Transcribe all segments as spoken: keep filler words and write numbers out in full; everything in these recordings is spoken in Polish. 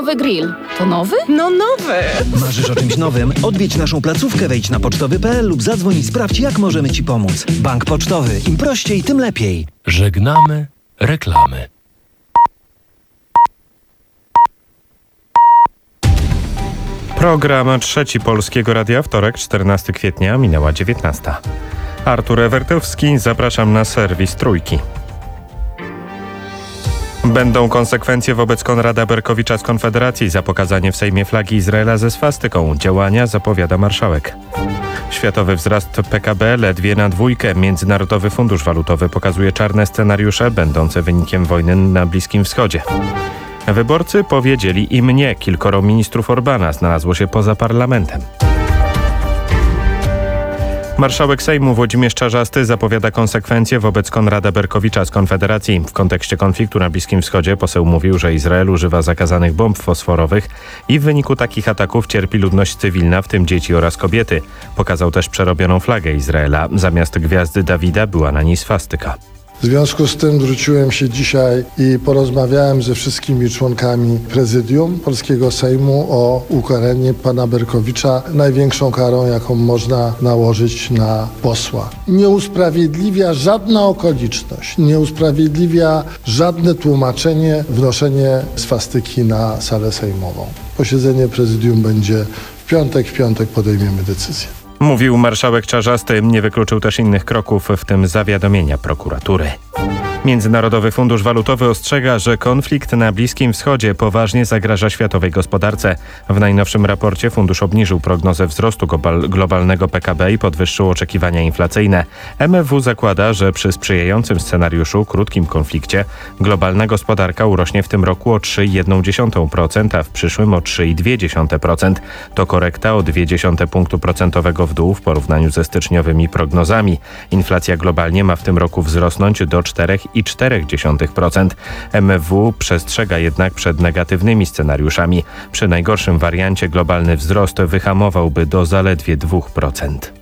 Nowy grill. To nowy? No nowy! Marzysz o czymś nowym? Odwiedź naszą placówkę, wejdź na pocztowy kropka p l lub zadzwoń i sprawdź, jak możemy Ci pomóc. Bank Pocztowy. Im prościej, tym lepiej. Żegnamy reklamy. Program Trzeci Polskiego Radia, wtorek, czternastego kwietnia, minęła dziewiętnasta. Artur Ewertowski, zapraszam na serwis Trójki. Będą konsekwencje wobec Konrada Berkowicza z Konfederacji za pokazanie w Sejmie flagi Izraela ze swastyką. Działania zapowiada marszałek. Światowy wzrost P K B ledwie na dwójkę. Międzynarodowy Fundusz Walutowy pokazuje czarne scenariusze będące wynikiem wojny na Bliskim Wschodzie. Wyborcy powiedzieli im nie. Kilkoro ministrów Orbana znalazło się poza parlamentem. Marszałek Sejmu Włodzimierz Czarzasty zapowiada konsekwencje wobec Konrada Berkowicza z Konfederacji. W kontekście konfliktu na Bliskim Wschodzie poseł mówił, że Izrael używa zakazanych bomb fosforowych i w wyniku takich ataków cierpi ludność cywilna, w tym dzieci oraz kobiety. Pokazał też przerobioną flagę Izraela. Zamiast gwiazdy Dawida była na niej swastyka. W związku z tym zwróciłem się dzisiaj i porozmawiałem ze wszystkimi członkami prezydium Polskiego Sejmu o ukaranie pana Berkowicza największą karą, jaką można nałożyć na posła. Nie usprawiedliwia żadna okoliczność, nie usprawiedliwia żadne tłumaczenie, wnoszenie swastyki na salę sejmową. Posiedzenie prezydium będzie w piątek, w piątek podejmiemy decyzję. Mówił marszałek Czarzasty, nie wykluczył też innych kroków, w tym zawiadomienia prokuratury. Międzynarodowy Fundusz Walutowy ostrzega, że konflikt na Bliskim Wschodzie poważnie zagraża światowej gospodarce. W najnowszym raporcie fundusz obniżył prognozę wzrostu globalnego P K B i podwyższył oczekiwania inflacyjne. M F W zakłada, że przy sprzyjającym scenariuszu, krótkim konflikcie, globalna gospodarka urośnie w tym roku o trzy przecinek jeden procent, a w przyszłym o trzy przecinek dwa procent. To korekta o zero przecinek dwa punktu procentowego w dół w porównaniu ze styczniowymi prognozami. Inflacja globalnie ma w tym roku wzrosnąć do cztery przecinek cztery procent. M F W przestrzega jednak przed negatywnymi scenariuszami. Przy najgorszym wariancie globalny wzrost wyhamowałby do zaledwie dwa procent.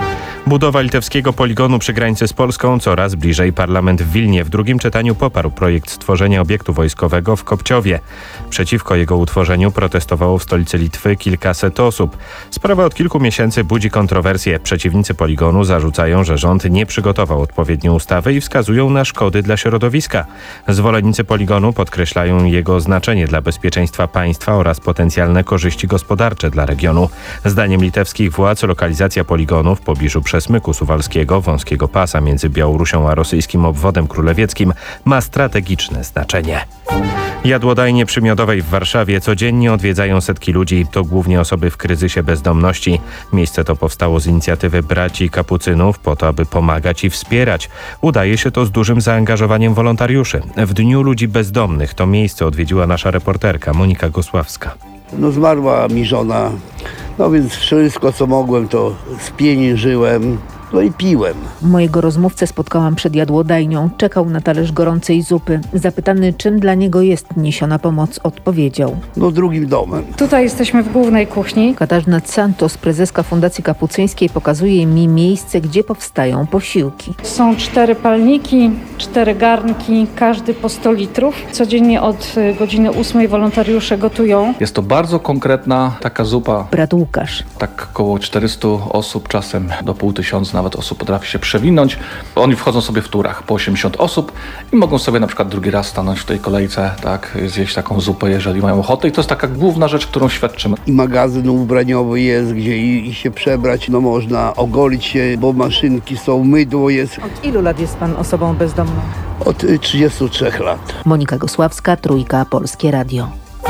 Budowa litewskiego poligonu przy granicy z Polską coraz bliżej. Parlament w Wilnie w drugim czytaniu poparł projekt stworzenia obiektu wojskowego w Kopciowie. Przeciwko jego utworzeniu protestowało w stolicy Litwy kilkaset osób. Sprawa od kilku miesięcy budzi kontrowersje. Przeciwnicy poligonu zarzucają, że rząd nie przygotował odpowiedniej ustawy i wskazują na szkody dla środowiska. Zwolennicy poligonu podkreślają jego znaczenie dla bezpieczeństwa państwa oraz potencjalne korzyści gospodarcze dla regionu. Zdaniem litewskich władz lokalizacja poligonu w pobliżu Przesmyku Suwalskiego, wąskiego pasa między Białorusią a rosyjskim obwodem królewieckim ma strategiczne znaczenie. Jadłodajnie przy Miodowej w Warszawie codziennie odwiedzają setki ludzi. To głównie osoby w kryzysie bezdomności. Miejsce to powstało z inicjatywy braci kapucynów po to, aby pomagać i wspierać. Udaje się to z dużym zaangażowaniem wolontariuszy. W Dniu Ludzi Bezdomnych to miejsce odwiedziła nasza reporterka Monika Gosławska. No zmarła mi żona, no więc wszystko co mogłem to spieniężyłem, no i piłem. Mojego rozmówcę spotkałam przed jadłodajnią. Czekał na talerz gorącej zupy. Zapytany, czym dla niego jest niesiona pomoc, odpowiedział: No drugim domem. Tutaj jesteśmy w głównej kuchni. Katarzyna Santos, prezeska Fundacji Kapucyńskiej, pokazuje mi miejsce, gdzie powstają posiłki. Są cztery palniki, cztery garnki, każdy po sto litrów. Codziennie od godziny ósmej wolontariusze gotują. Jest to bardzo konkretna taka zupa. Brat Łukasz. Tak około czterysta osób, czasem do pół tysiąca nawet osób potrafi się przewinąć. Oni wchodzą sobie w turach po osiemdziesiąt osób i mogą sobie na przykład drugi raz stanąć w tej kolejce, tak, zjeść taką zupę, jeżeli mają ochotę. I to jest taka główna rzecz, którą świadczymy. I magazyn ubraniowy jest, gdzie i, i się przebrać, no można ogolić się, bo maszynki są, mydło jest. Od ilu lat jest pan osobą bezdomną? Od trzydziestu trzech lat. Monika Gosławska, Trójka, Polskie Radio.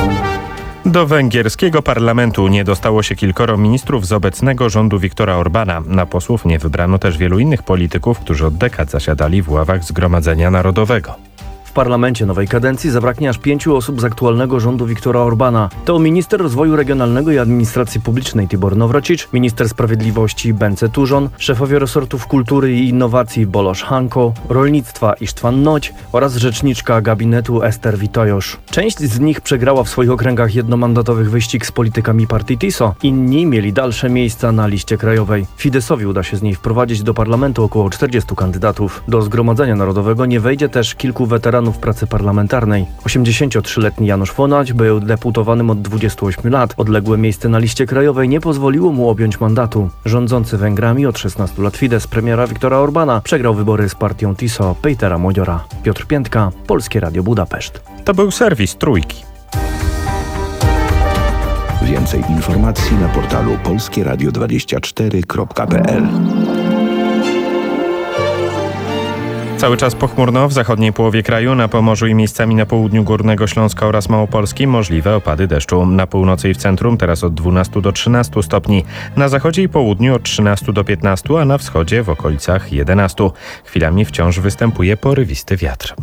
Do węgierskiego parlamentu nie dostało się kilkoro ministrów z obecnego rządu Viktora Orbana. Na posłów nie wybrano też wielu innych polityków, którzy od dekad zasiadali w ławach Zgromadzenia Narodowego. W parlamencie nowej kadencji zabraknie aż pięciu osób z aktualnego rządu Viktora Orbana. To minister rozwoju regionalnego i administracji publicznej Tibor Nowrocic, minister sprawiedliwości Bence Turzon, szefowie resortów kultury i innowacji Bolosz Hanko, rolnictwa Isztwan Noć oraz rzeczniczka gabinetu Ester Witojosz. Część z nich przegrała w swoich okręgach jednomandatowych wyścig z politykami partii TISO. Inni mieli dalsze miejsca na liście krajowej. Fidesowi uda się z niej wprowadzić do parlamentu około czterdziestu kandydatów. Do Zgromadzenia Narodowego nie wejdzie też kilku weteranów weteranów pracy parlamentarnej. osiemdziesięciotrzyletni Janusz Fonać był deputowanym od dwudziestu ośmiu lat. Odległe miejsce na liście krajowej nie pozwoliło mu objąć mandatu. Rządzący Węgrami od szesnastu lat Fidesz premiera Viktora Orbana przegrał wybory z partią Tiso Petera Modziora. Piotr Piętka, Polskie Radio Budapeszt. To był serwis Trójki. Więcej informacji na portalu polskie radio dwadzieścia cztery kropka p l. Cały czas pochmurno w zachodniej połowie kraju, na Pomorzu i miejscami na południu Górnego Śląska oraz Małopolski możliwe opady deszczu. Na północy i w centrum teraz od dwunastu do trzynastu stopni. Na zachodzie i południu od trzynastu do piętnastu, a na wschodzie w okolicach jedenastu. Chwilami wciąż występuje porywisty wiatr.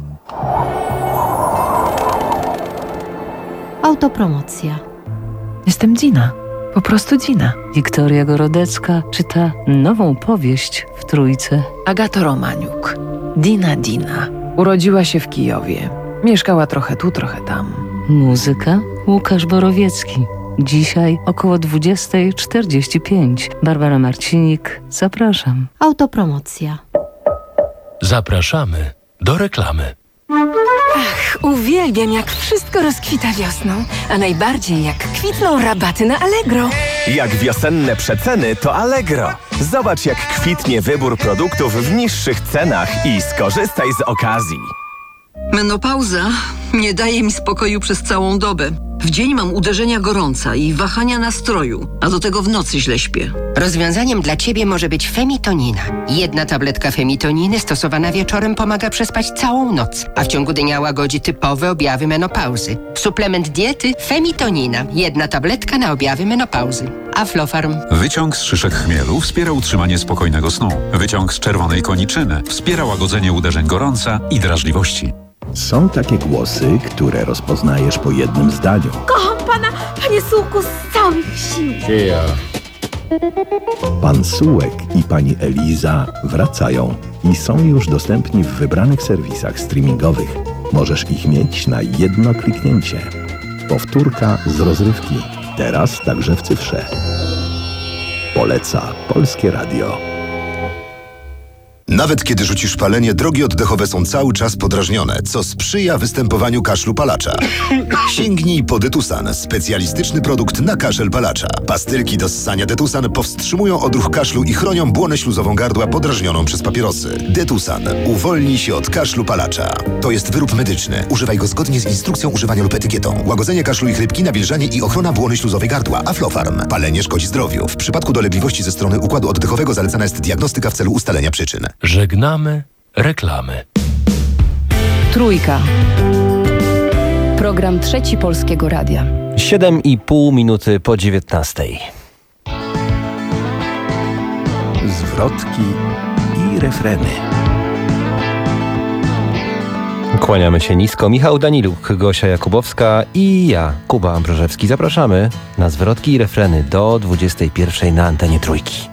Autopromocja. Jestem Dina. Po prostu Dina. Wiktoria Gorodecka czyta nową powieść w Trójce. Agata Romaniuk. Dina Dina. Urodziła się w Kijowie. Mieszkała trochę tu, trochę tam. Muzyka Łukasz Borowiecki. Dzisiaj około dwudziesta czterdzieści pięć. Barbara Marcinik. Zapraszam. Autopromocja. Zapraszamy do reklamy. Ach, uwielbiam, jak wszystko rozkwita wiosną, a najbardziej jak kwitną rabaty na Allegro. Jak wiosenne przeceny, to Allegro. Zobacz, jak kwitnie wybór produktów w niższych cenach i skorzystaj z okazji. Menopauza nie daje mi spokoju przez całą dobę. W dzień mam uderzenia gorąca i wahania nastroju, a do tego w nocy źle śpię. Rozwiązaniem dla Ciebie może być Femitonina. Jedna tabletka Femitoniny stosowana wieczorem pomaga przespać całą noc, a w ciągu dnia łagodzi typowe objawy menopauzy. Suplement diety Femitonina. Jedna tabletka na objawy menopauzy. Aflofarm. Wyciąg z szyszek chmielu wspiera utrzymanie spokojnego snu. Wyciąg z czerwonej koniczyny wspiera łagodzenie uderzeń gorąca i drażliwości. Są takie głosy, które rozpoznajesz po jednym zdaniu. Kocham pana, panie Sułku, z całych sił. Dzieja. Pan Sułek i pani Eliza wracają i są już dostępni w wybranych serwisach streamingowych. Możesz ich mieć na jedno kliknięcie. Powtórka z rozrywki. Teraz także w cyfrze. Poleca Polskie Radio. Nawet kiedy rzucisz palenie, drogi oddechowe są cały czas podrażnione, co sprzyja występowaniu kaszlu palacza. Sięgnij po Detusan, specjalistyczny produkt na kaszel palacza. Pastylki do ssania Detusan powstrzymują odruch kaszlu i chronią błonę śluzową gardła podrażnioną przez papierosy. Detusan. Uwolnij się od kaszlu palacza. To jest wyrób medyczny. Używaj go zgodnie z instrukcją używania lub etykietą. Łagodzenie kaszlu i chrypki, nawilżanie i ochrona błony śluzowej gardła. Aflofarm. Palenie szkodzi zdrowiu. W przypadku dolegliwości ze strony układu oddechowego zalecana jest diagnostyka w celu ustalenia przyczyn. Żegnamy reklamy. Trójka. Program Trzeci Polskiego Radia. Siedem i pół minuty po dziewiętnastej. Zwrotki i refreny. Kłaniamy się nisko. Michał Daniluk, Gosia Jakubowska i ja, Kuba Ambrożewski. Zapraszamy na zwrotki i refreny do dwudziestej pierwszej na antenie Trójki.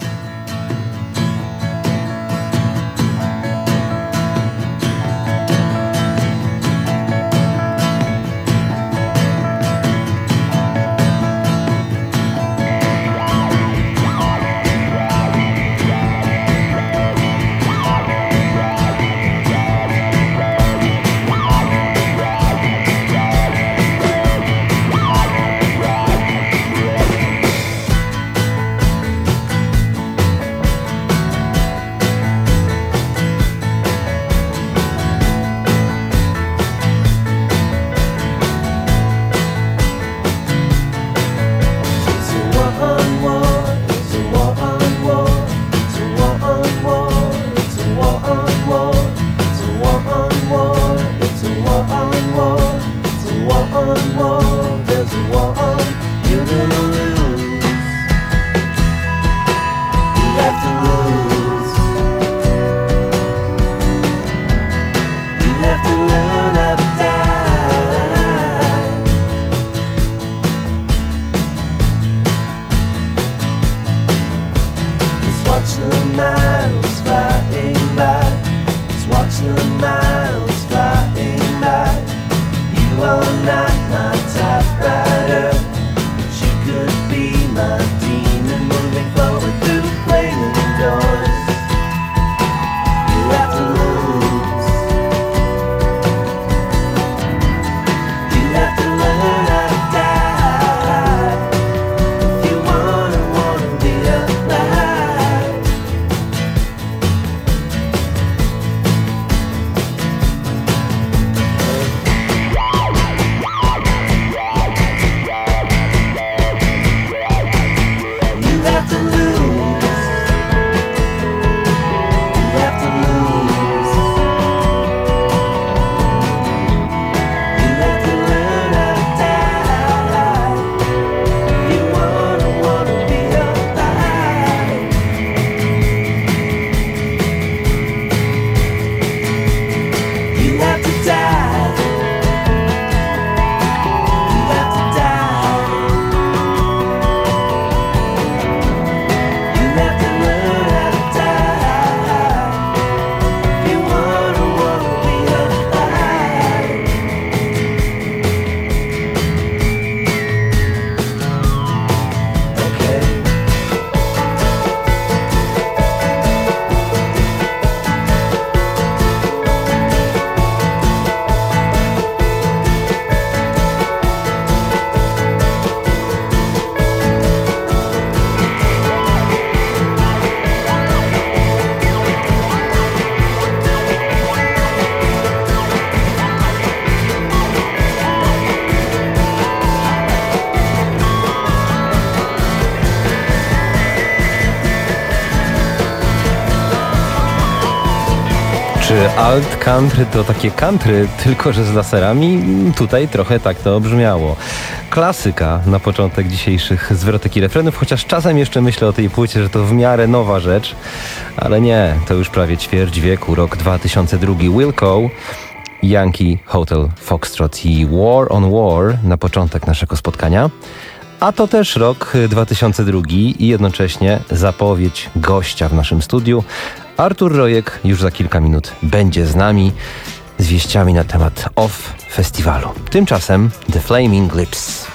Czy alt country to takie country, tylko że z laserami? Tutaj trochę tak to brzmiało. Klasyka na początek dzisiejszych zwrotek i refrenów, chociaż czasem jeszcze myślę o tej płycie, że to w miarę nowa rzecz, ale nie, to już prawie ćwierć wieku, rok dwa tysiące drugi. Wilco, Yankee Hotel Foxtrot i War on War na początek naszego spotkania. A to też rok dwa tysiące drugi i jednocześnie zapowiedź gościa w naszym studiu. Artur Rojek już za kilka minut będzie z nami z wieściami na temat Off Festiwalu. Tymczasem The Flaming Lips.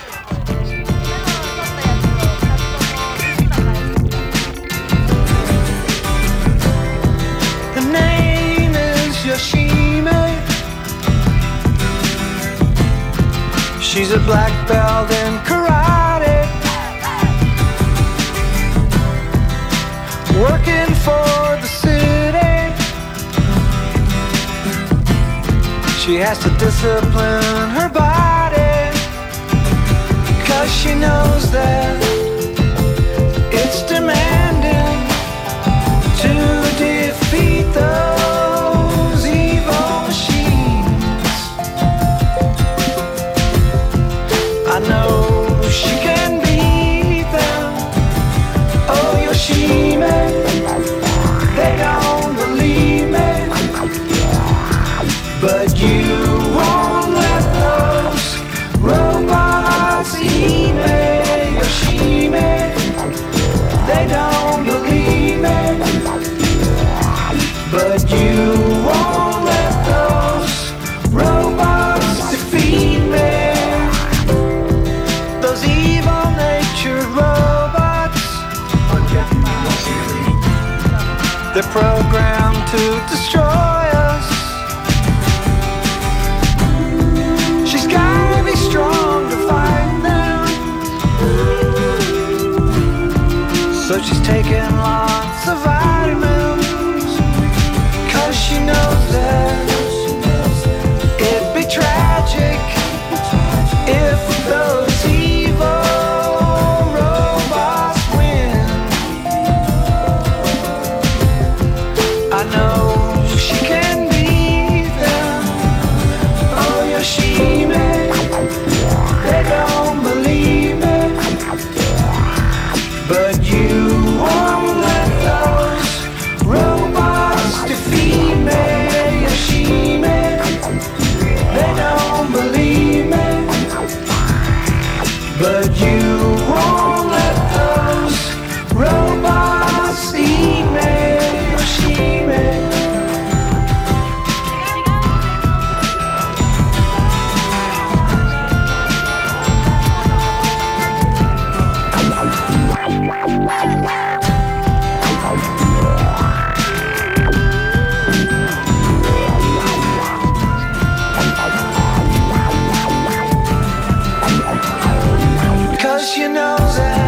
Her name is Yoshime. She's a black belt in karate, working for the city. She has to discipline her body, 'cause she knows that it's demanding to defeat those evil machines. I know she can beat them. Oh, Yoshime, they don't believe me, but you won't let those robots eat me. Yoshime, they don't believe me, but you won't let those robots defeat me. Those evil-natured robots, they're programmed to destroy us. She's gotta be strong to fight them, so she's taking lots of vitamins, 'cause she knows that it'd be tragic if those evil robots win. I know she can beat them. Oh, Yoshime, they don't believe me, but you won't let those robots defeat me. Yoshime, they don't believe me, but you won't let those robots eat me. Yoshime. Cause you know that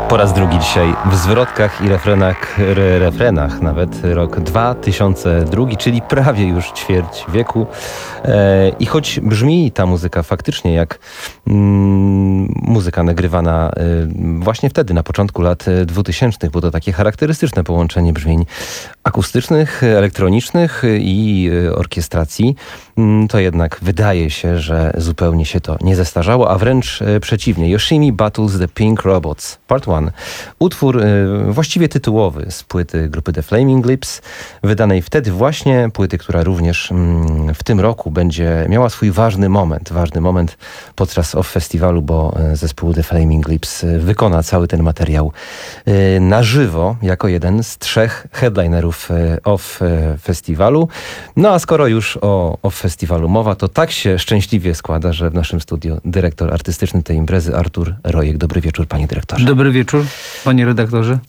Po raz drugi dzisiaj w zwrotkach i refrenach, re, refrenach nawet rok dwa tysiące drugi, czyli prawie już ćwierć wieku. E, I choć brzmi ta muzyka faktycznie jak mm, muzyka nagrywana e, właśnie wtedy, na początku lat dwutysięcznych, było to takie charakterystyczne połączenie brzmień akustycznych, elektronicznych i e, orkiestracji, mm, to jednak wydaje się, że zupełnie się to nie zestarzało, a wręcz e, przeciwnie. Yoshimi Battles the Pink Robots, Part one. Utwór y, właściwie tytułowy z płyty grupy The Flaming Lips, wydanej wtedy właśnie, płyty, która również mm, w tym roku będzie miała swój ważny moment, ważny moment podczas OFF Festiwalu, bo y, zespół The Flaming Lips y, wykona cały ten materiał y, na żywo, jako jeden z trzech headlinerów y, OFF y, Festiwalu. No a skoro już o OFF Festiwalu mowa, to tak się szczęśliwie składa, że w naszym studiu dyrektor artystyczny tej imprezy Artur Rojek. Dobry wieczór, panie dyrektorze. Dobry wieczór, panie redaktorze.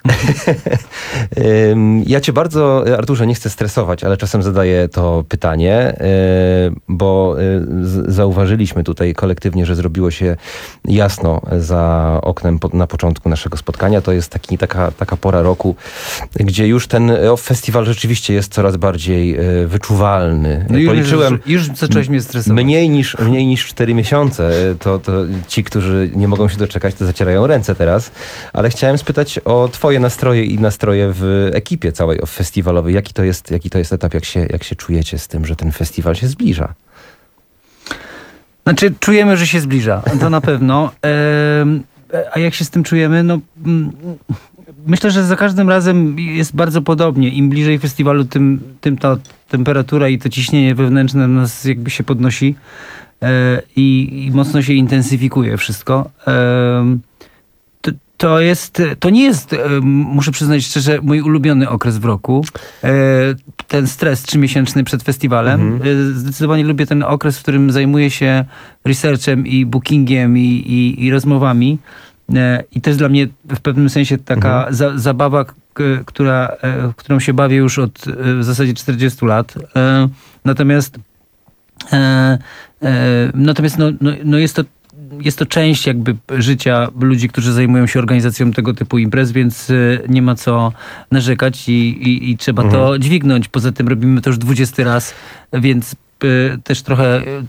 Ja cię bardzo, Arturze, nie chcę stresować, ale czasem zadaję to pytanie, bo zauważyliśmy tutaj kolektywnie, że zrobiło się jasno za oknem na początku naszego spotkania. To jest taki, taka, taka pora roku, gdzie już ten festiwal rzeczywiście jest coraz bardziej wyczuwalny. No już, Policzyłem, już, już zacząłeś mnie stresować. Mniej niż, mniej niż cztery miesiące. To, to ci, którzy nie mogą się doczekać, to zacierają ręce teraz. Ale chciałem spytać o twoje nastroje i nastroje w ekipie całej festiwalowej. Jaki to jest, jaki to jest etap, jak się, jak się czujecie z tym, że ten festiwal się zbliża? Znaczy, czujemy, że się zbliża. To na pewno. A jak się z tym czujemy? No, myślę, że za każdym razem jest bardzo podobnie. Im bliżej festiwalu, tym, tym ta temperatura i to ciśnienie wewnętrzne nas jakby się podnosi i, i mocno się intensyfikuje wszystko. To, to jest, to nie jest, muszę przyznać szczerze, mój ulubiony okres w roku. Ten stres trzymiesięczny przed festiwalem. Mhm. Zdecydowanie lubię ten okres, w którym zajmuję się researchem i bookingiem i, i, i rozmowami. I to jest dla mnie w pewnym sensie taka mhm. za, zabawa, k- która, którą się bawię już od w zasadzie czterdziestu lat. Natomiast natomiast no, no, no jest to Jest to część jakby życia ludzi, którzy zajmują się organizacją tego typu imprez, więc nie ma co narzekać i, i, i trzeba mhm. to dźwignąć. Poza tym robimy to już dwudziesty raz, więc y, też trochę y,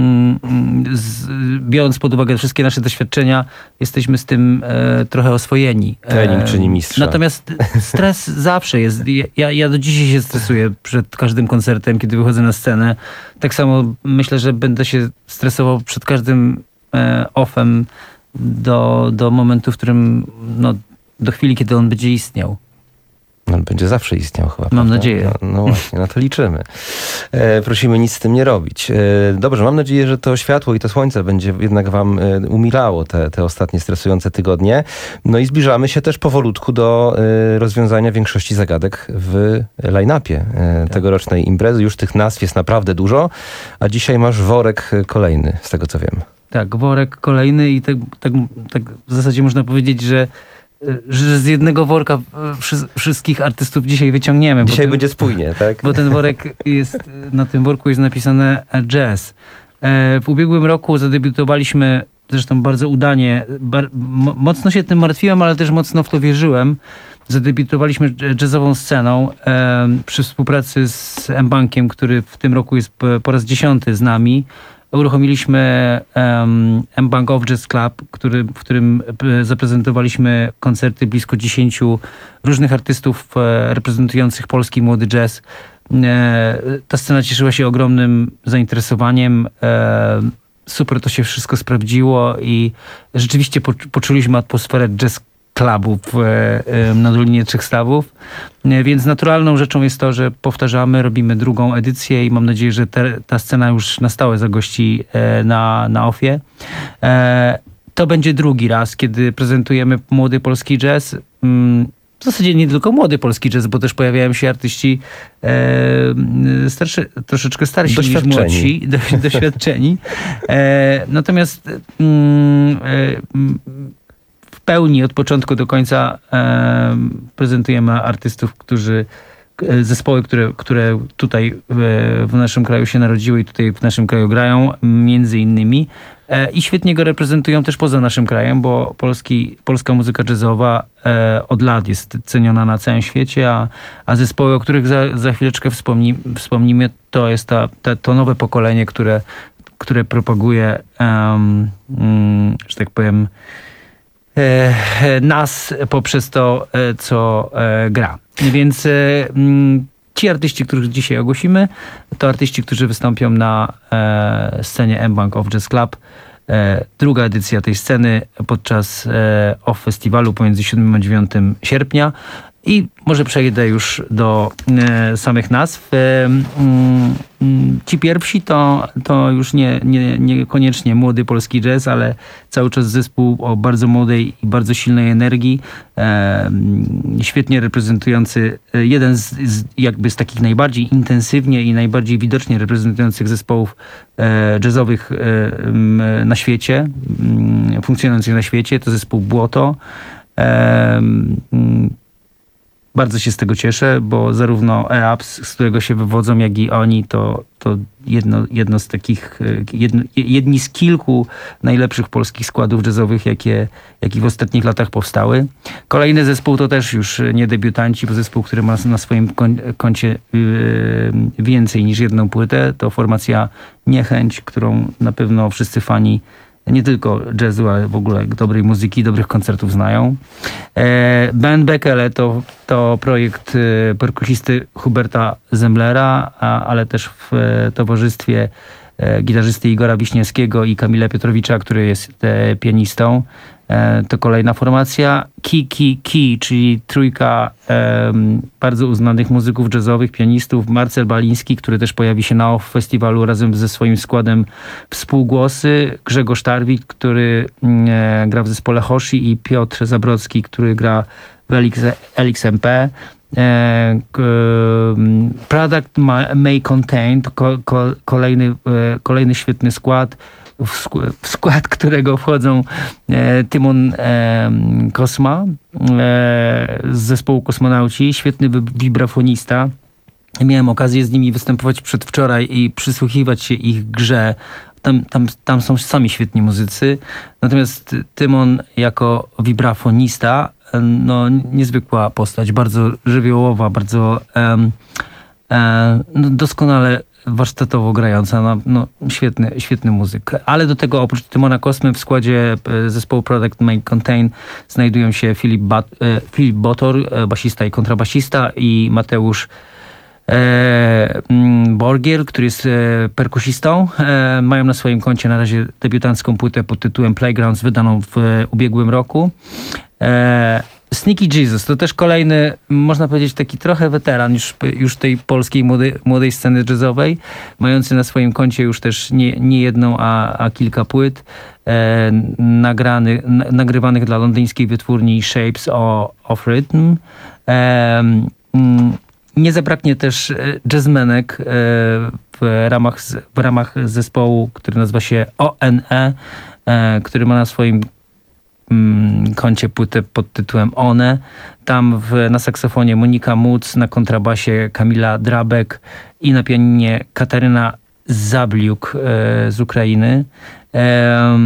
y, z, biorąc pod uwagę wszystkie nasze doświadczenia, jesteśmy z tym y, trochę oswojeni. Trening czyni mistrza. Natomiast stres zawsze jest. Ja, ja do dzisiaj się stresuję przed każdym koncertem, kiedy wychodzę na scenę. Tak samo myślę, że będę się stresował przed każdym offem do, do momentu, w którym no, do chwili, kiedy on będzie istniał. On będzie zawsze istniał chyba. Mam prawda? nadzieję. No, no właśnie, na to liczymy. E, prosimy nic z tym nie robić. E, dobrze, mam nadzieję, że to światło i to słońce będzie jednak wam e, umilało te, te ostatnie stresujące tygodnie. No i zbliżamy się też powolutku do e, rozwiązania większości zagadek w line-upie e, tak. tegorocznej imprezy. Już tych nazw jest naprawdę dużo, a dzisiaj masz worek kolejny, z tego co wiem. Tak, worek kolejny i tak, tak, tak w zasadzie można powiedzieć, że, że z jednego worka wszystkich artystów dzisiaj wyciągniemy. Dzisiaj ten, będzie spójnie, tak? Bo ten worek jest, na tym worku jest napisane jazz. W ubiegłym roku zadebiutowaliśmy, zresztą bardzo udanie, bar, mocno się tym martwiłem, ale też mocno w to wierzyłem. Zadebiutowaliśmy jazzową sceną e, przy współpracy z M-Bankiem, który w tym roku jest po raz dziesiąty z nami. Uruchomiliśmy um, M-Bank Off Jazz Club, który, w którym zaprezentowaliśmy koncerty blisko dziesięciu różnych artystów e, reprezentujących polski młody jazz. E, ta scena cieszyła się ogromnym zainteresowaniem. E, super to się wszystko sprawdziło i rzeczywiście po, poczuliśmy atmosferę jazz klubów na Dolinie Trzech Stawów. Więc naturalną rzeczą jest to, że powtarzamy, robimy drugą edycję i mam nadzieję, że te, ta scena już na stałe zagości na, na Offie. To będzie drugi raz, kiedy prezentujemy młody polski jazz. W zasadzie nie tylko młody polski jazz, bo też pojawiają się artyści e, starszy, troszeczkę starsi niż młodsi, do, doświadczeni. E, natomiast mm, e, w pełni od początku do końca e, prezentujemy artystów, którzy zespoły, które, które tutaj w, w naszym kraju się narodziły i tutaj w naszym kraju grają, między innymi. I świetnie go reprezentują też poza naszym krajem, bo polski, polska muzyka jazzowa e, od lat jest ceniona na całym świecie, a, a zespoły, o których za, za chwileczkę wspomni, wspomnimy, to jest ta, ta, to nowe pokolenie, które, które propaguje, um, um, że tak powiem, e, nas poprzez to, e, co e, gra. Więc e, m, ci artyści, których dzisiaj ogłosimy, to artyści, którzy wystąpią na e, scenie M-Bank Off Jazz Club. E, druga edycja tej sceny podczas e, Off Festiwalu pomiędzy siódmym a dziewiątym sierpnia. I może przejdę już do e, samych nazw. E, mm, ci pierwsi to, to już nie, nie, niekoniecznie młody polski jazz, ale cały czas zespół o bardzo młodej i bardzo silnej energii. E, świetnie reprezentujący jeden z, z jakby z takich najbardziej intensywnie i najbardziej widocznie reprezentujących zespołów e, jazzowych e, na świecie, e, funkcjonujących na świecie. To zespół Błoto. E, Bardzo się z tego cieszę, bo zarówno E-Ups, z którego się wywodzą, jak i oni, to, to jedno, jedno z takich, jedno, jedni z kilku najlepszych polskich składów jazzowych, jakie, jakie w ostatnich latach powstały. Kolejny zespół to też już nie debiutanci, bo zespół, który ma na swoim koncie więcej niż jedną płytę, to formacja Niechęć, którą na pewno wszyscy fani nie tylko jazzu, ale w ogóle dobrej muzyki, dobrych koncertów znają. E, Band Bekele to, to projekt e, perkusisty Huberta Zemlera, a, ale też w e, towarzystwie e, gitarzysty Igora Wiśniewskiego i Kamila Piotrowicza, który jest e, pianistą. E, to kolejna formacja. Ki, Ki, Ki, czyli trójka e, bardzo uznanych muzyków jazzowych, pianistów. Marcel Baliński, który też pojawi się na Off Festiwalu razem ze swoim składem Współgłosy. Grzegorz Tarwik, który e, gra w zespole Hoshi, i Piotr Zabrocki, który gra w L X M P. E, k, Product May Contain to ko, ko, kolejny, e, kolejny świetny skład, w skład którego wchodzą e, Tymon e, Kosma e, z zespołu Kosmonauci, świetny wibrafonista. Miałem okazję z nimi występować przedwczoraj i przysłuchiwać się ich grze. Tam, tam, tam są sami świetni muzycy. Natomiast Tymon jako wibrafonista, no niezwykła postać, bardzo żywiołowa, bardzo um, um, no, doskonale warsztatowo grająca, no, no świetny, świetny muzyk. Ale do tego oprócz Tymona Kosmy w składzie zespołu Product May Contain znajdują się Filip, Bat, Filip Botor, basista i kontrabasista, i Mateusz e, Borgier, który jest e, perkusistą. E, mają na swoim koncie na razie debiutancką płytę pod tytułem Playgrounds, wydaną w e, ubiegłym roku. E, Sneaky Jesus to też kolejny, można powiedzieć, taki trochę weteran już, już tej polskiej młodej, młodej sceny jazzowej, mający na swoim koncie już też nie, nie jedną, a, a kilka płyt e, nagrany, na, nagrywanych dla londyńskiej wytwórni Shapes of Rhythm. E, m, nie zabraknie też jazzmenek e, w ramach, w ramach zespołu, który nazywa się O N E, e, który ma na swoim koncie płytę pod tytułem One. Tam w, na saksofonie Monika Muc, na kontrabasie Kamila Drabek i na pianinie Kataryna Zabliuk e, z Ukrainy. E,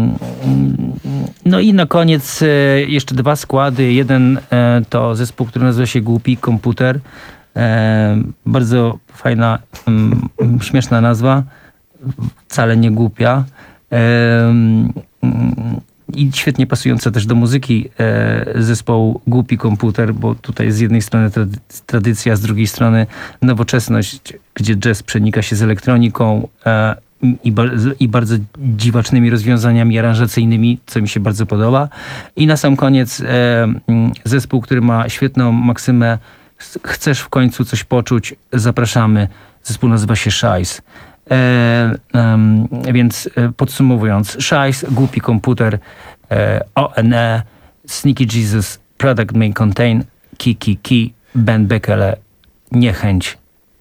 no i na koniec e, jeszcze dwa składy. Jeden e, to zespół, który nazywa się Głupi Komputer. E, bardzo fajna, m, śmieszna nazwa. Wcale nie głupia. E, m, I świetnie pasująca też do muzyki e, zespołu Głupi Komputer, bo tutaj z jednej strony trady, tradycja, z drugiej strony nowoczesność, gdzie jazz przenika się z elektroniką e, i, bar, i bardzo dziwacznymi rozwiązaniami aranżacyjnymi, co mi się bardzo podoba. I na sam koniec e, zespół, który ma świetną maksymę: chcesz w końcu coś poczuć? Zapraszamy. Zespół nazywa się Szajs. E, um, więc e, podsumowując, Szajs, Głupi Komputer, e, O N E, Sneaky Jesus, Product May Contain, Ki, Ki, Ki, Band Bekele, Niechęć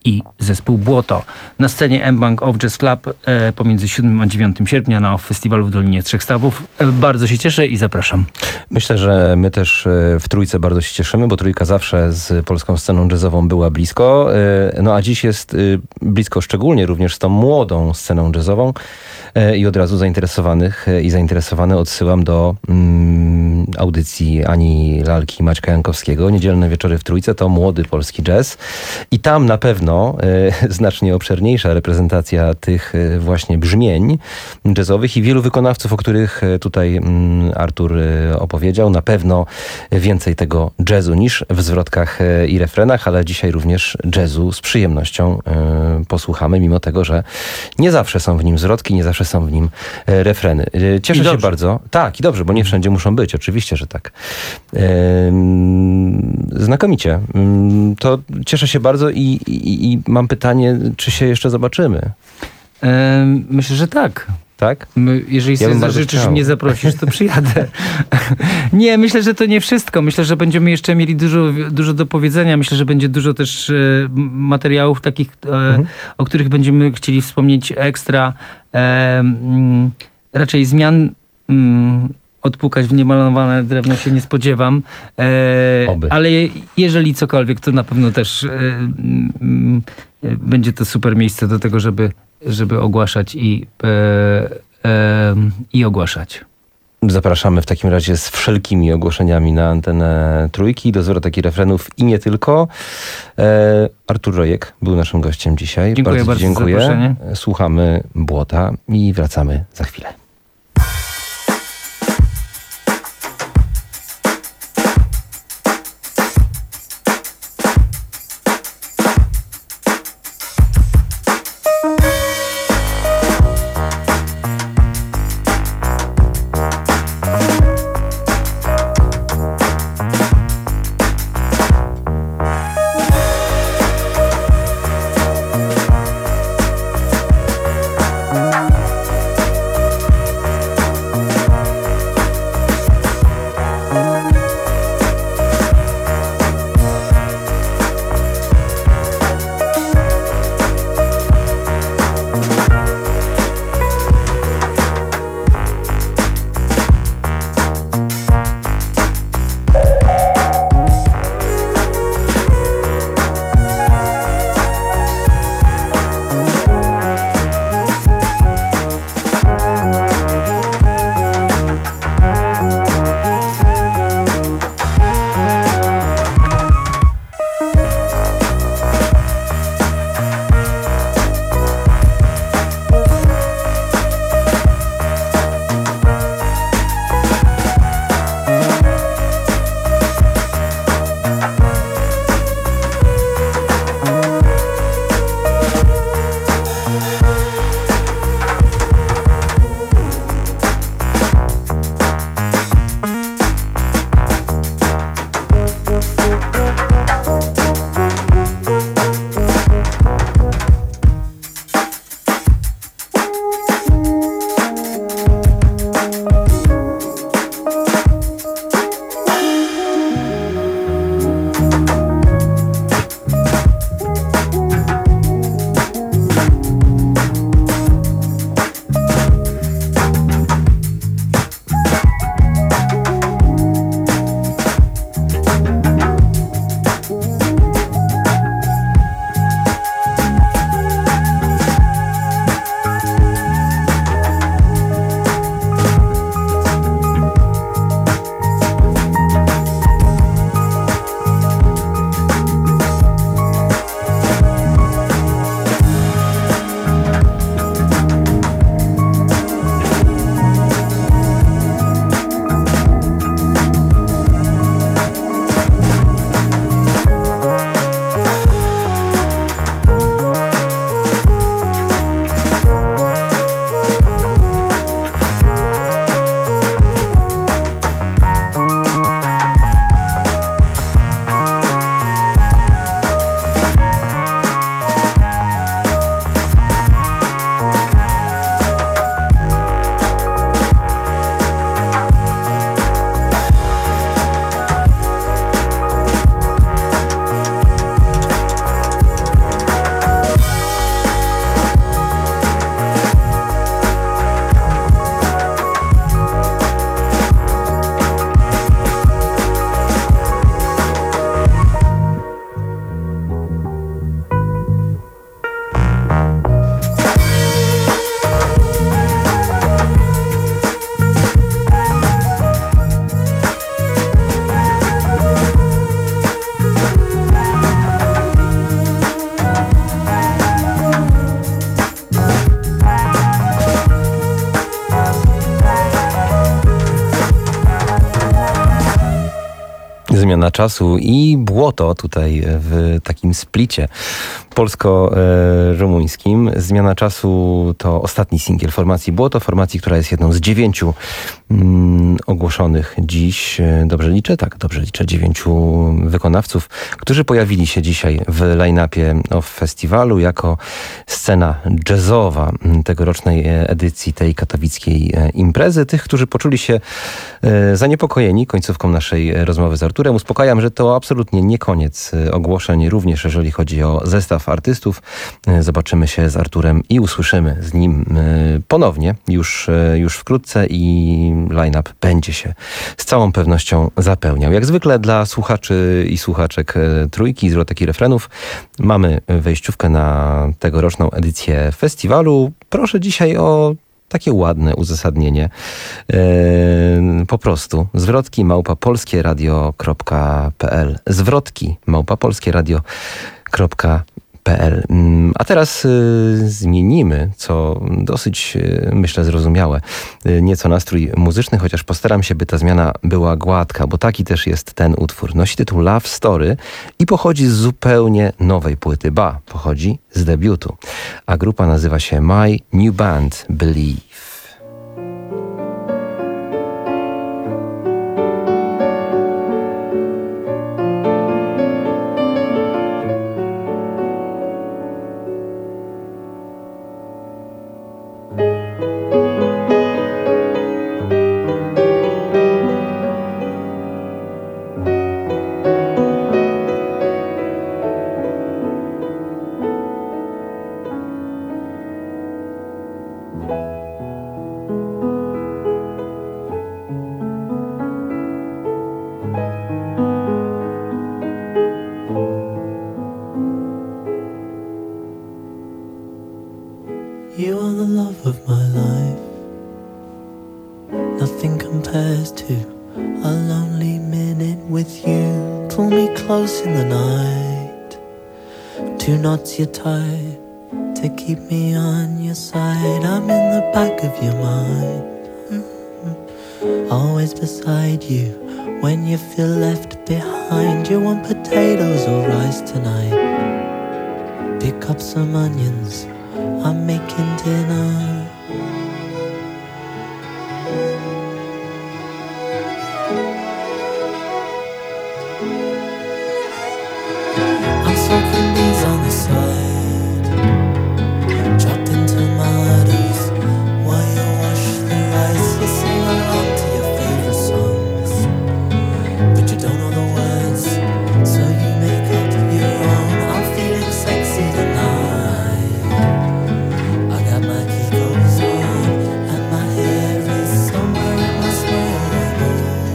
i zespół Błoto. Na scenie M-Bank Off Jazz Club e, pomiędzy siódmym a dziewiątym sierpnia na Off Festiwalu w Dolinie Trzech Stawów. E, bardzo się cieszę i zapraszam. Myślę, że my też e, w Trójce bardzo się cieszymy, bo Trójka zawsze z polską sceną jazzową była blisko. E, no a dziś jest e, blisko szczególnie również z tą młodą sceną jazzową e, i od razu zainteresowanych e, i zainteresowane odsyłam do mm, audycji Ani Lalki i Maćka Jankowskiego. Niedzielne wieczory w Trójce to młody polski jazz i tam na pewno e, znacznie obszerniejsza reprezentacja tych e, właśnie brzmień jazzowych i wielu wykonawców, o których e, tutaj mm, Artur e, opowiedział. Na pewno więcej tego jazzu niż w zwrotkach e, i refrenach, ale dzisiaj również jazzu z przyjemnością e, posłuchamy, mimo tego, że nie zawsze są w nim zwrotki, nie zawsze są w nim e, refreny. E, cieszę I się dobrze. bardzo. Tak, i dobrze, bo nie wszędzie muszą być. Oczywiście, że tak. E, znakomicie. Mm, To cieszę się bardzo i, i, i mam pytanie, czy się jeszcze zobaczymy? E, myślę, że tak. Tak? My, jeżeli Ja sobie bym bardzo zażyczysz chciał. mnie zaprosisz, to przyjadę. Nie, myślę, że to nie wszystko. Myślę, że będziemy jeszcze mieli dużo, dużo do powiedzenia. Myślę, że będzie dużo też e, materiałów takich, e, Mhm. o których będziemy chcieli wspomnieć ekstra. E, mm, raczej zmian mm, odpukać w niemalowane drewno się nie spodziewam. E, Oby. ale jeżeli cokolwiek, to na pewno też e, mm, e, będzie to super miejsce do tego, żeby żeby ogłaszać i, e, e, i ogłaszać. Zapraszamy w takim razie z wszelkimi ogłoszeniami na antenę Trójki do zwrotek i refrenów i nie tylko. E, Artur Rojek był naszym gościem dzisiaj. Dziękuję bardzo bardzo za dziękuję. zaproszenie. Słuchamy Błota i wracamy za chwilę. Zmiana czasu i błoto tutaj w takim splicie polsko-rumuńskim. Zmiana czasu to ostatni singiel formacji Błoto, formacji, która jest jedną z dziewięciu mm, ogłoszonych dziś. Dobrze liczę? Tak, dobrze liczę. Dziewięciu wykonawców, którzy pojawili się dzisiaj w line-upie Off Festiwalu jako scena jazzowa tegorocznej edycji tej katowickiej imprezy. Tych, którzy poczuli się zaniepokojeni końcówką naszej rozmowy z Arturem. Uspokajam, że to absolutnie nie koniec ogłoszeń, również jeżeli chodzi o zestaw artystów. Zobaczymy się z Arturem i usłyszymy z nim ponownie już, już wkrótce i line-up będzie się z całą pewnością zapełniał. Jak zwykle dla słuchaczy i słuchaczek Trójki z Wroteki Refrenów mamy wejściówkę na tegoroczną edycję festiwalu. Proszę dzisiaj o takie ładne uzasadnienie. Yy, po prostu zwrotki małpa polskieradio kropka p l. Zwrotki małpa polskieradio kropka p l. A teraz y, zmienimy, co dosyć y, myślę zrozumiałe, y, nieco nastrój muzyczny, chociaż postaram się, by ta zmiana była gładka, bo taki też jest ten utwór. Nosi tytuł Love Story i pochodzi z zupełnie nowej płyty, ba, pochodzi z debiutu. A grupa nazywa się My New Band Believe. You are the love of my life. Nothing compares to a lonely minute with you. Pull me close in the night. Two knots you tie to keep me on your side. I'm in the back of your mind, mm-hmm. Always beside you when you feel left behind. You want potatoes or rice tonight? Pick up some onions, I'm making dinner. I'm soaking beans on the side, chopped in tomatoes while you wash the rice. You sing along to your favorite songs, but you don't know the words, so you make up your own. I'm feeling sexy tonight. I got my Kiko's on and my hair is somewhere in my smile.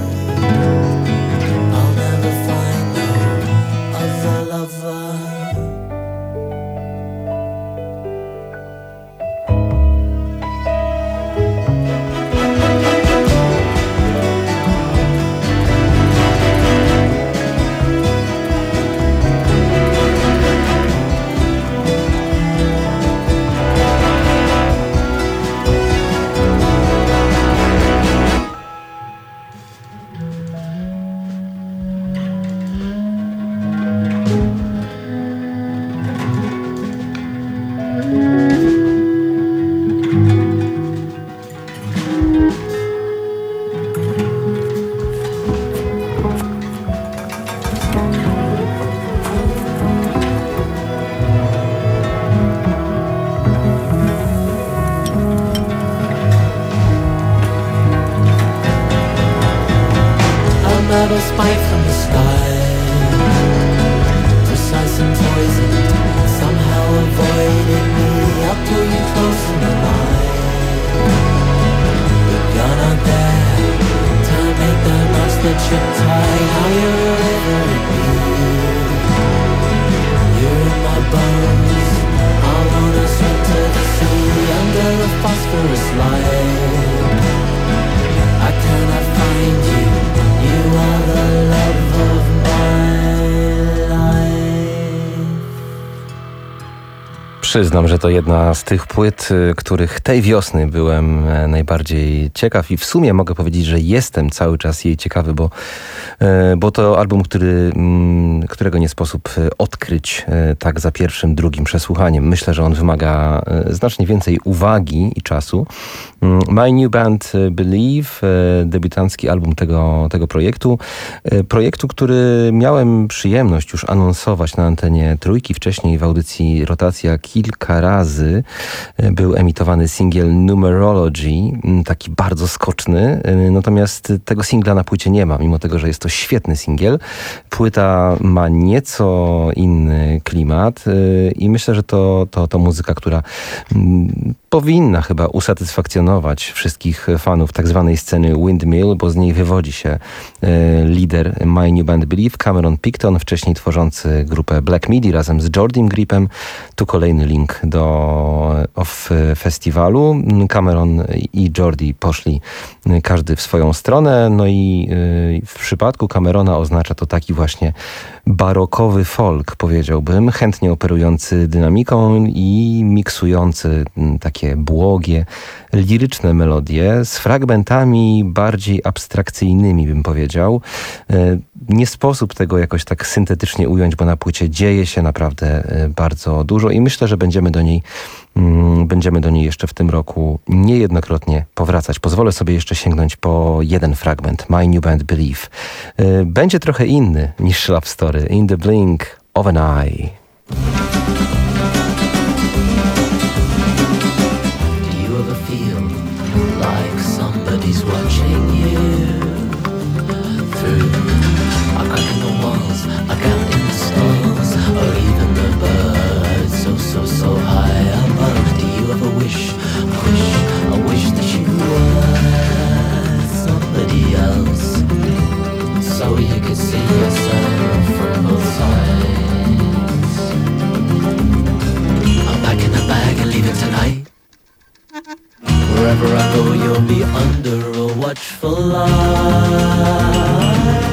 I'll never find no other lover. Not a spike from the sky, precise and poisoned, somehow avoided me. I'll pull you close in the night. But you're not there, time ain't that much that you're tied. How you're a river to me, you're in my bones. I wanna swim to the sea under a phosphorus light. I cannot find you. You are the love of my life. Przyznam, że to jedna z tych płyt, których tej wiosny byłem najbardziej ciekaw i w sumie mogę powiedzieć, że jestem cały czas jej ciekawy, bo, bo to album, który, którego nie sposób odkryć tak za pierwszym, drugim przesłuchaniem. Myślę, że on wymaga znacznie więcej uwagi i czasu. My New Band Believe, debiutancki album tego, tego projektu. Projektu, który miałem przyjemność już anonsować na antenie Trójki, wcześniej w audycji Rotacja kilka razy. Był emitowany singiel Numerology, taki bardzo skoczny, natomiast tego singla na płycie nie ma, mimo tego, że jest to świetny singiel. Płyta ma nieco inny klimat i myślę, że to, to, to muzyka, która powinna chyba usatysfakcjonować wszystkich fanów tak zwanej sceny Windmill, bo z niej wywodzi się lider My New Band Believe, Cameron Picton, wcześniej tworzący grupę Black Midi razem z Jordim Gripem. Tu kolejny link do off festiwalu. Cameron i Jordi poszli każdy w swoją stronę, no i w przypadku Camerona oznacza to taki właśnie barokowy folk, powiedziałbym, chętnie operujący dynamiką i miksujący takie błogie, liryczne melodie z fragmentami bardziej abstrakcyjnymi, bym powiedział. Nie sposób tego jakoś tak syntetycznie ująć, bo na płycie dzieje się naprawdę bardzo dużo i myślę, że będziemy do niej Będziemy do niej jeszcze w tym roku niejednokrotnie powracać. Pozwolę sobie jeszcze sięgnąć po jeden fragment. My New Band Believe. Będzie trochę inny niż Love Story. In the Blink of an Eye. Do you ever feel like somebody's watching you through a crack in the walls, a gap in the stars, or even the birds so, so, so high above? Do you ever wish, wish, I wish that you were somebody else, so you could see yourself from both sides? I'm packing a bag and leaving tonight. Wherever I go, you'll be under a watchful eye.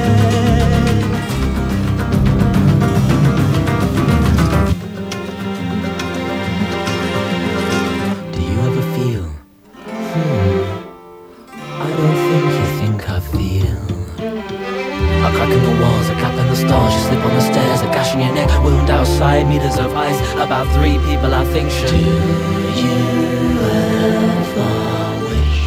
Do you ever feel? Hmm, I don't think you think I feel. A crack in the walls, a gap in the stars, you slip on the stairs, a gash in your neck, wound outside, meters of ice. About three people I think should. Do you ever wish?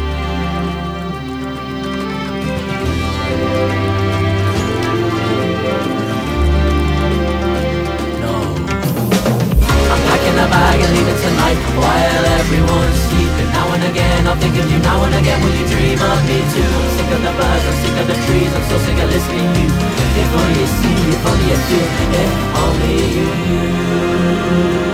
No. I'm packing a bag and leaving tonight while everyone's sleeping. Now and again I'll think of you, now and again will you dream of me too? I'm sick of the birds, I'm sick of the trees, I'm so sick of listening to you. If only you see, if only you feel, if only you.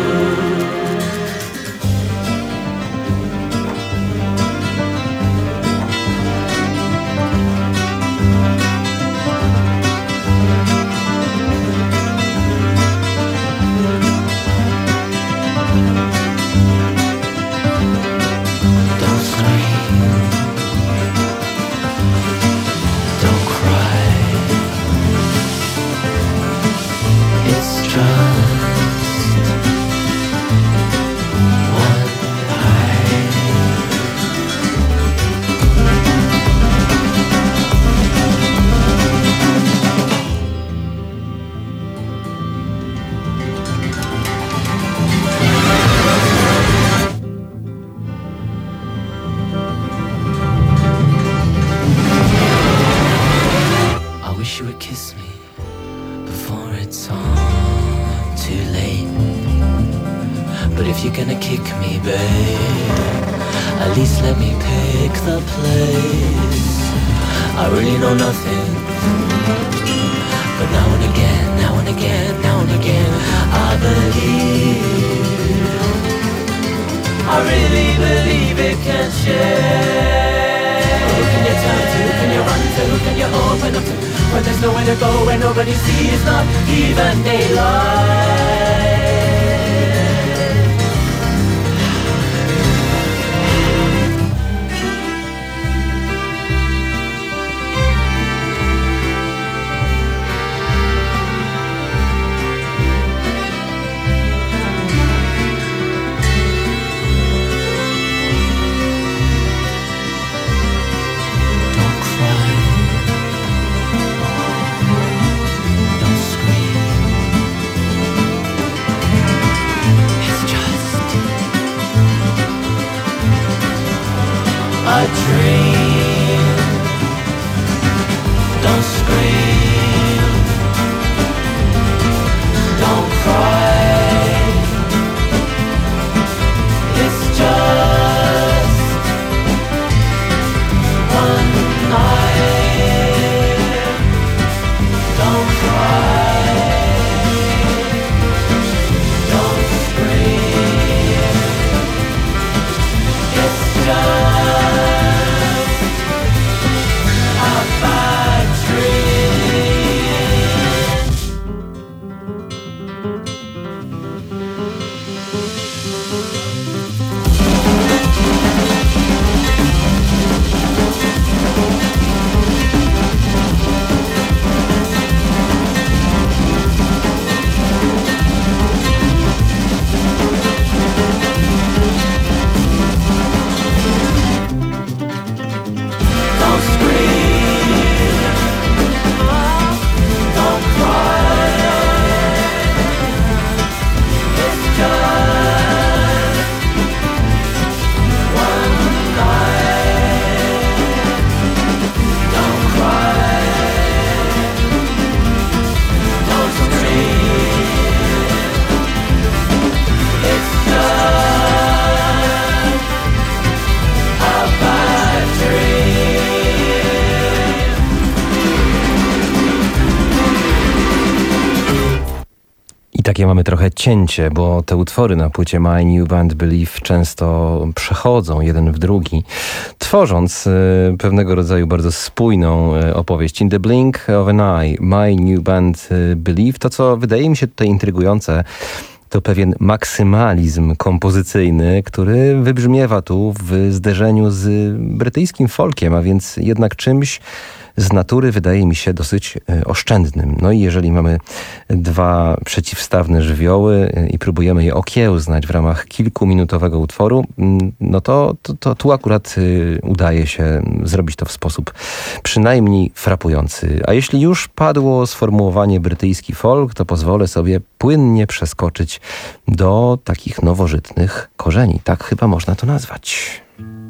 I takie mamy trochę cięcie, bo te utwory na płycie My New Band Believe często przechodzą jeden w drugi, tworząc y, pewnego rodzaju bardzo spójną y, opowieść. In the blink of an eye, My New Band Believe. To, co wydaje mi się tutaj intrygujące, to pewien maksymalizm kompozycyjny, który wybrzmiewa tu w zderzeniu z brytyjskim folkiem, a więc jednak czymś z natury wydaje mi się dosyć oszczędnym. No i jeżeli mamy dwa przeciwstawne żywioły i próbujemy je okiełznać w ramach kilkuminutowego utworu, no to, to, to tu akurat udaje się zrobić to w sposób przynajmniej frapujący. A jeśli już padło sformułowanie brytyjski folk, to pozwolę sobie płynnie przeskoczyć do takich nowożytnych korzeni. Tak chyba można to nazwać.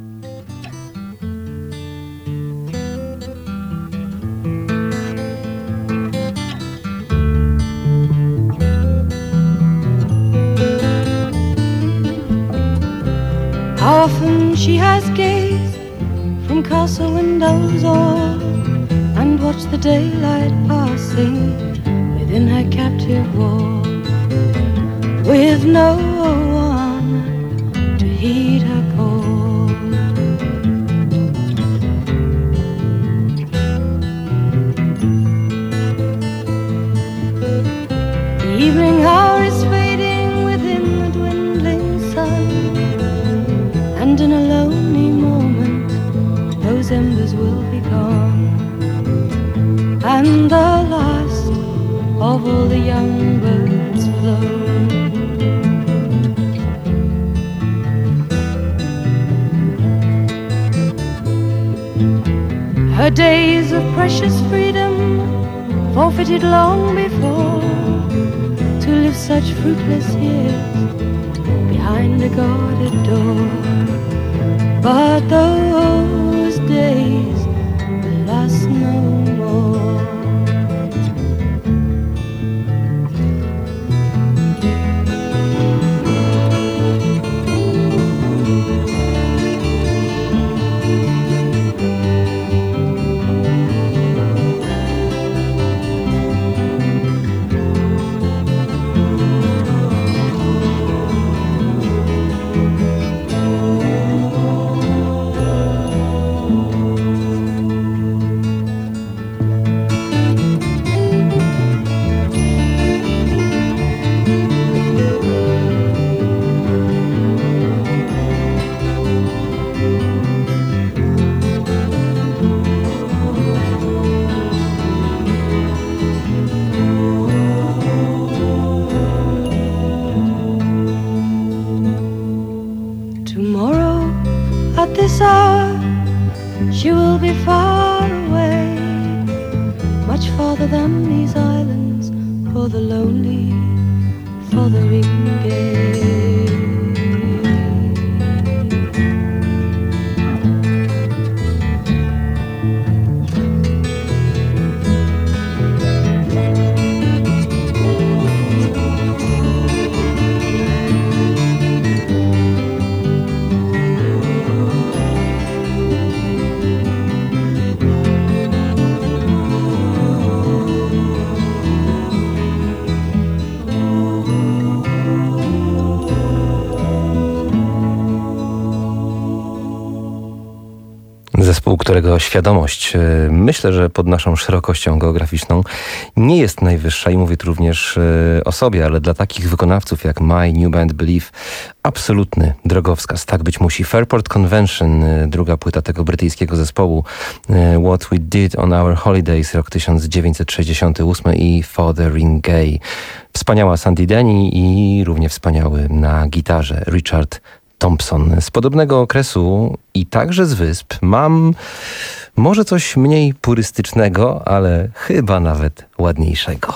How often she has gazed from castle windows all and watched the daylight passing within her captive wall, with no one to heed her call. The evening hour is fading within the dwindling sun, and in a lonely moment those embers will be gone, and the last of all the young birds flown. Her days of precious freedom forfeited long before, to live such fruitless years behind a guarded door. But those days will last no more. She will be far away, much farther than these islands, for the lonely, for the gay. Zespół, którego świadomość, myślę, że pod naszą szerokością geograficzną nie jest najwyższa i mówię tu również o sobie, ale dla takich wykonawców jak My New Band Believe absolutny drogowskaz. Tak być musi. Fairport Convention, druga płyta tego brytyjskiego zespołu, What We Did on Our Holidays, rok tysiąc dziewięćset sześćdziesiąty ósmy i Fothering Gay. Wspaniała Sandy Denny i równie wspaniały na gitarze Richard Thompson. Z podobnego okresu i także z Wysp mam może coś mniej purystycznego, ale chyba nawet ładniejszego.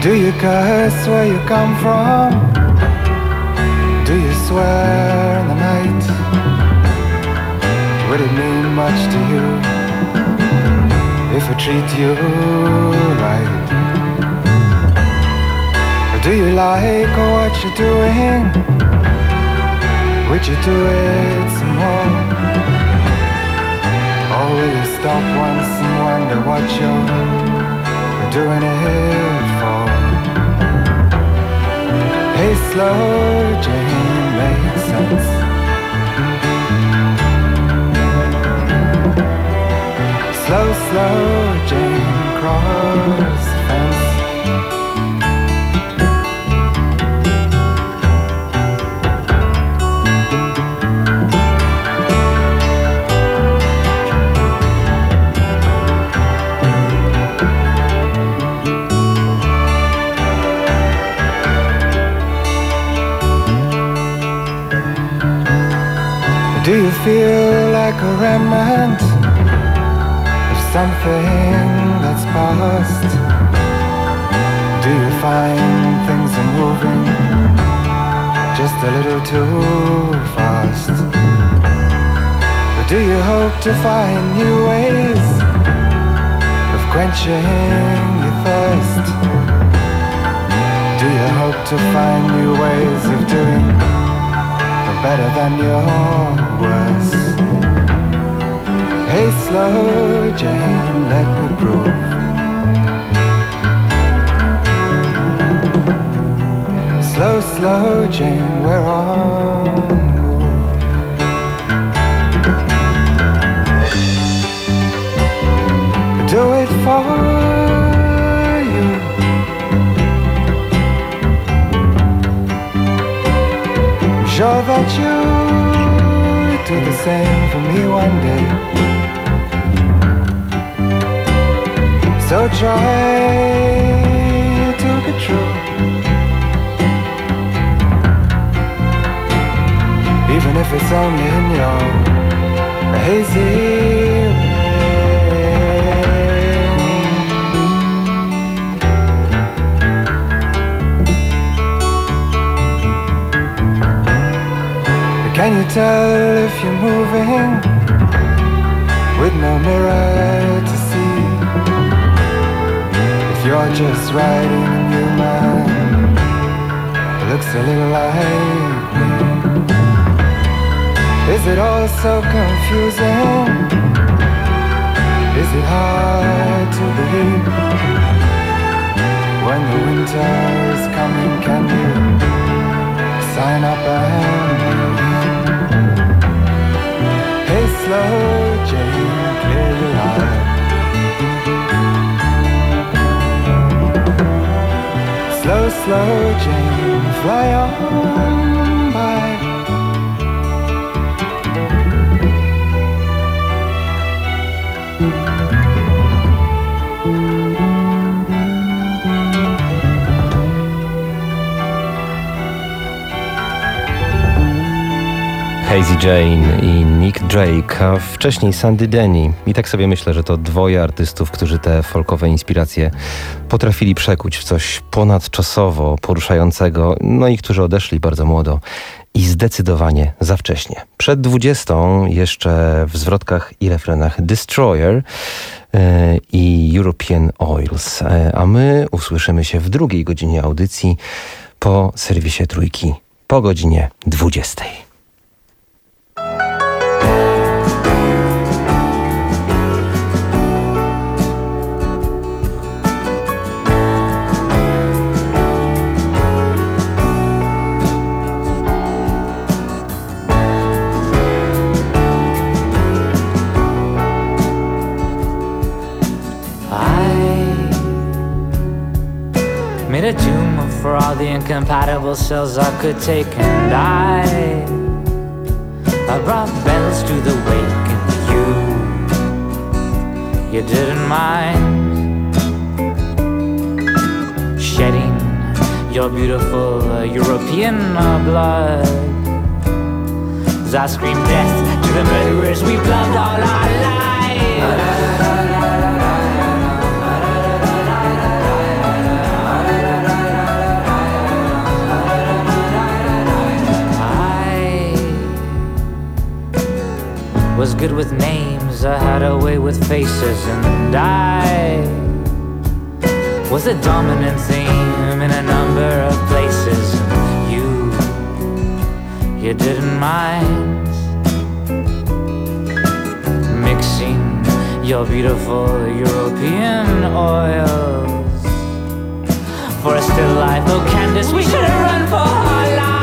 Do you curse where you come from? Do you swear in the night? Would it mean much to you if I treat you right? Or do you like what you're doing? Would you do it some more? Or will you stop once and wonder what you're doing it for? Hey, slow Jane, make sense. Slow, slow Jane, cross the fence. Do you feel like a remnant of something that's past? Do you find things are moving just a little too fast? Or do you hope to find new ways of quenching your thirst? Do you hope to find new ways of doing better than your worst? Hey, slow Jane, let me prove. Slow, slow Jane, we're on the move. Do it for you. Sure that you do the same for me one day. So try to be true, even if it's only in your hazy Can you tell if you're moving with no mirror to see? If you're just riding a new man who looks a little like me? Is it all so confusing? Is it hard to believe? When the winter is coming, can you sign up and leave? Hey, slow Jane, clear your eye. Slow, slow Jane, fly on by. Hazy Jane i Nick Drake, a wcześniej Sandy Denny. I tak sobie myślę, że to dwoje artystów, którzy te folkowe inspiracje potrafili przekuć w coś ponadczasowo poruszającego, no i którzy odeszli bardzo młodo i zdecydowanie za wcześnie. Przed dwudziestą jeszcze w zwrotkach i refrenach Destroyer yy, i European Oils, yy, a my usłyszymy się w drugiej godzinie audycji po serwisie Trójki po godzinie dwudziestej. Made a tomb for all the incompatible cells I could take and die. I brought bells to the wake and you, you didn't mind shedding your beautiful uh, European uh, blood. As I scream death to the murderers we've loved all our lives. was good with names, I had a way with faces, and I was a dominant theme in a number of places. And you, you didn't mind mixing your beautiful European oils for a still life. Oh, Candace, we should have run for our lives.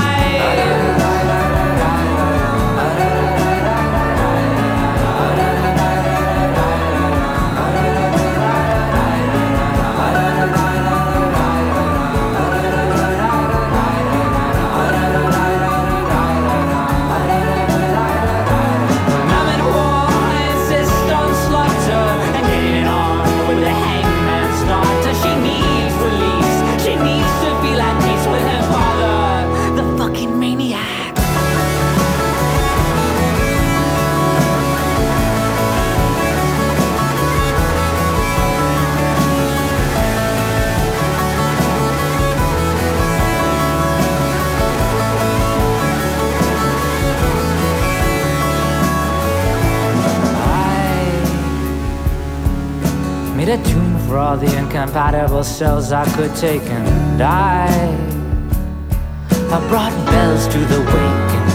Made a tune for all the incompatible cells I could take and die. I brought bells to the wake and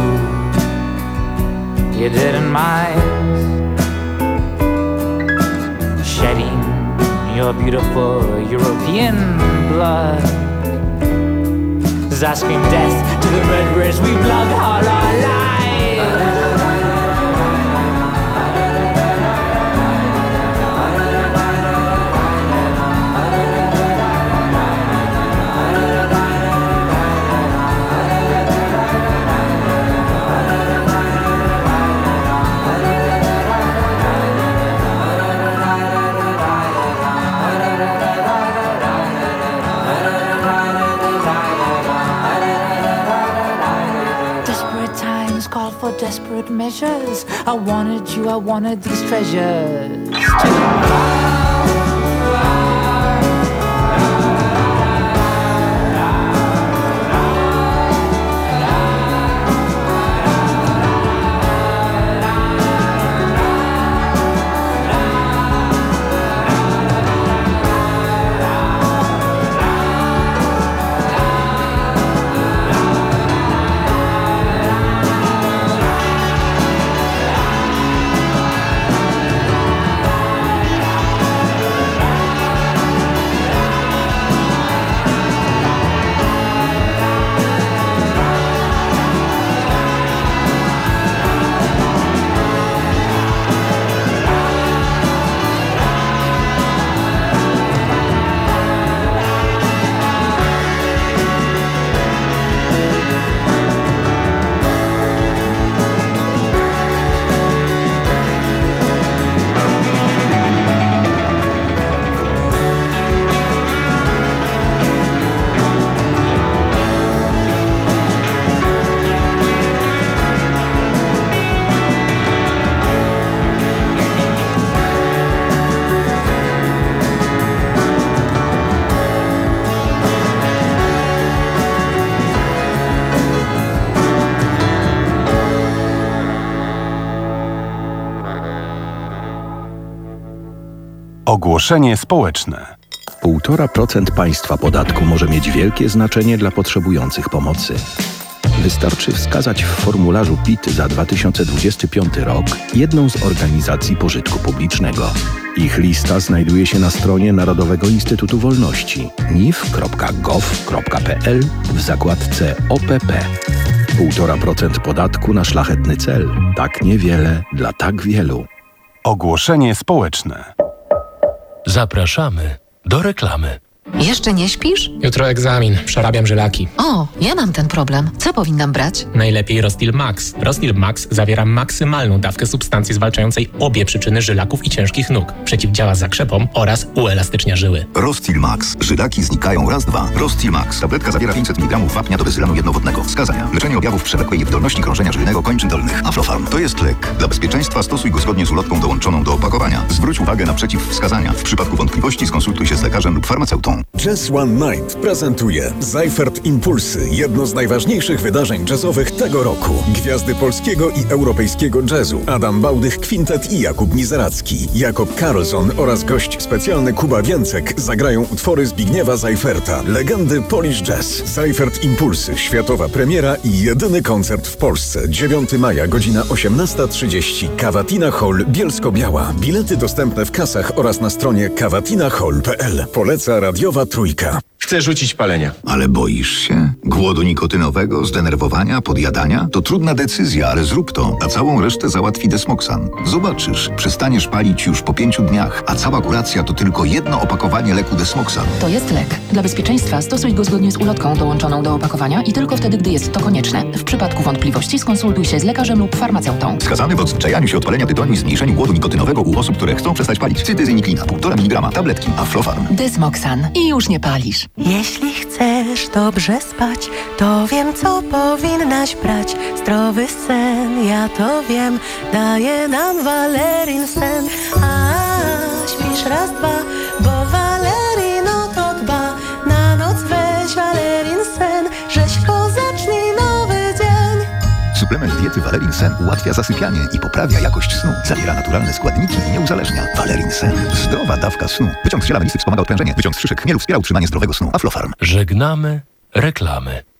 you, you didn't mind shedding your beautiful European blood. As I scream death to the murderers we've loved all our lives. Desperate measures. I wanted you, I wanted these treasures. Ogłoszenie społeczne. Półtora procent państwa podatku może mieć wielkie znaczenie dla potrzebujących pomocy. Wystarczy wskazać w formularzu P I T za dwa tysiące dwudziesty piąty rok jedną z organizacji pożytku publicznego. Ich lista znajduje się na stronie Narodowego Instytutu Wolności n i f kropka gov kropka p l w zakładce O P P. Półtora procent podatku na szlachetny cel. Tak niewiele dla tak wielu. Ogłoszenie społeczne. Zapraszamy do reklamy. Jeszcze nie śpisz? Jutro egzamin, przerabiam żylaki. O, ja mam ten problem. Co powinnam brać? Najlepiej Rostil Max. Rostil Max zawiera maksymalną dawkę substancji zwalczającej obie przyczyny żylaków i ciężkich nóg. Przeciwdziała zakrzepom oraz uelastycznia żyły. Rostil Max. Żylaki znikają raz, dwa. Rostil Max. Tabletka zawiera pięćset miligramów wapnia do bezylanu jednowodnego. Wskazania. Leczenie objawów przewlekłej niewydolności krążenia żylnego kończyn dolnych. Aflofarm. To jest lek. Dla bezpieczeństwa stosuj go zgodnie z ulotką dołączoną do opakowania. Zwróć uwagę na przeciwwskazania. W przypadku wątpliwości skonsultuj się z lekarzem lub farmaceutą. Snu. Jazz One Night prezentuje Seifert Impulsy, jedno z najważniejszych wydarzeń jazzowych tego roku. Gwiazdy polskiego i europejskiego jazzu, Adam Bałdych Kwintet i Jakub Mizeracki, Jakob Karlsson oraz gość specjalny Kuba Więcek zagrają utwory Zbigniewa Seiferta, legendy Polish Jazz. Seifert Impulsy, światowa premiera i jedyny koncert w Polsce. dziewiątego maja, godzina osiemnasta trzydzieści. Cavatina Hall, Bielsko-Biała. Bilety dostępne w kasach oraz na stronie cavatina hall kropka p l. Poleca radiowa Trójka. Chcę rzucić palenia. Ale boisz się? Głodu nikotynowego, zdenerwowania, podjadania? To trudna decyzja, ale zrób to, a całą resztę załatwi Desmoxan. Zobaczysz, przestaniesz palić już po pięciu dniach, a cała kuracja to tylko jedno opakowanie leku Desmoxan. To jest lek. Dla bezpieczeństwa stosuj go zgodnie z ulotką dołączoną do opakowania i tylko wtedy, gdy jest to konieczne. W przypadku wątpliwości skonsultuj się z lekarzem lub farmaceutą. Skazany w odzwyczajaniu się od palenia tytoniu i zmniejszeniu głodu nikotynowego u osób, które chcą przestać palić. Cytyzyniklina, półtora miligrama, tabletki, Aflofarm. Desmoxan. I już nie palisz. Jeśli chcesz dobrze spać, to wiem, co powinnaś brać. Zdrowy sen, ja to wiem, daje nam Valerin sen. A śpisz raz, dwa, bo Valerino to dba. Na noc weź Valerin sen, rzeźko zacznij nowy dzień. Suplement diety Valerin Sen ułatwia zasypianie i poprawia jakość snu. Zawiera naturalne składniki i nie uzależnia. Valerin Sen. Zdrowa dawka snu. Wyciąg z ziela melisy wspomaga odprężenie. Wyciąg z szyszek chmielu wspiera utrzymanie zdrowego snu. Aflofarm. Żegnamy reklamy.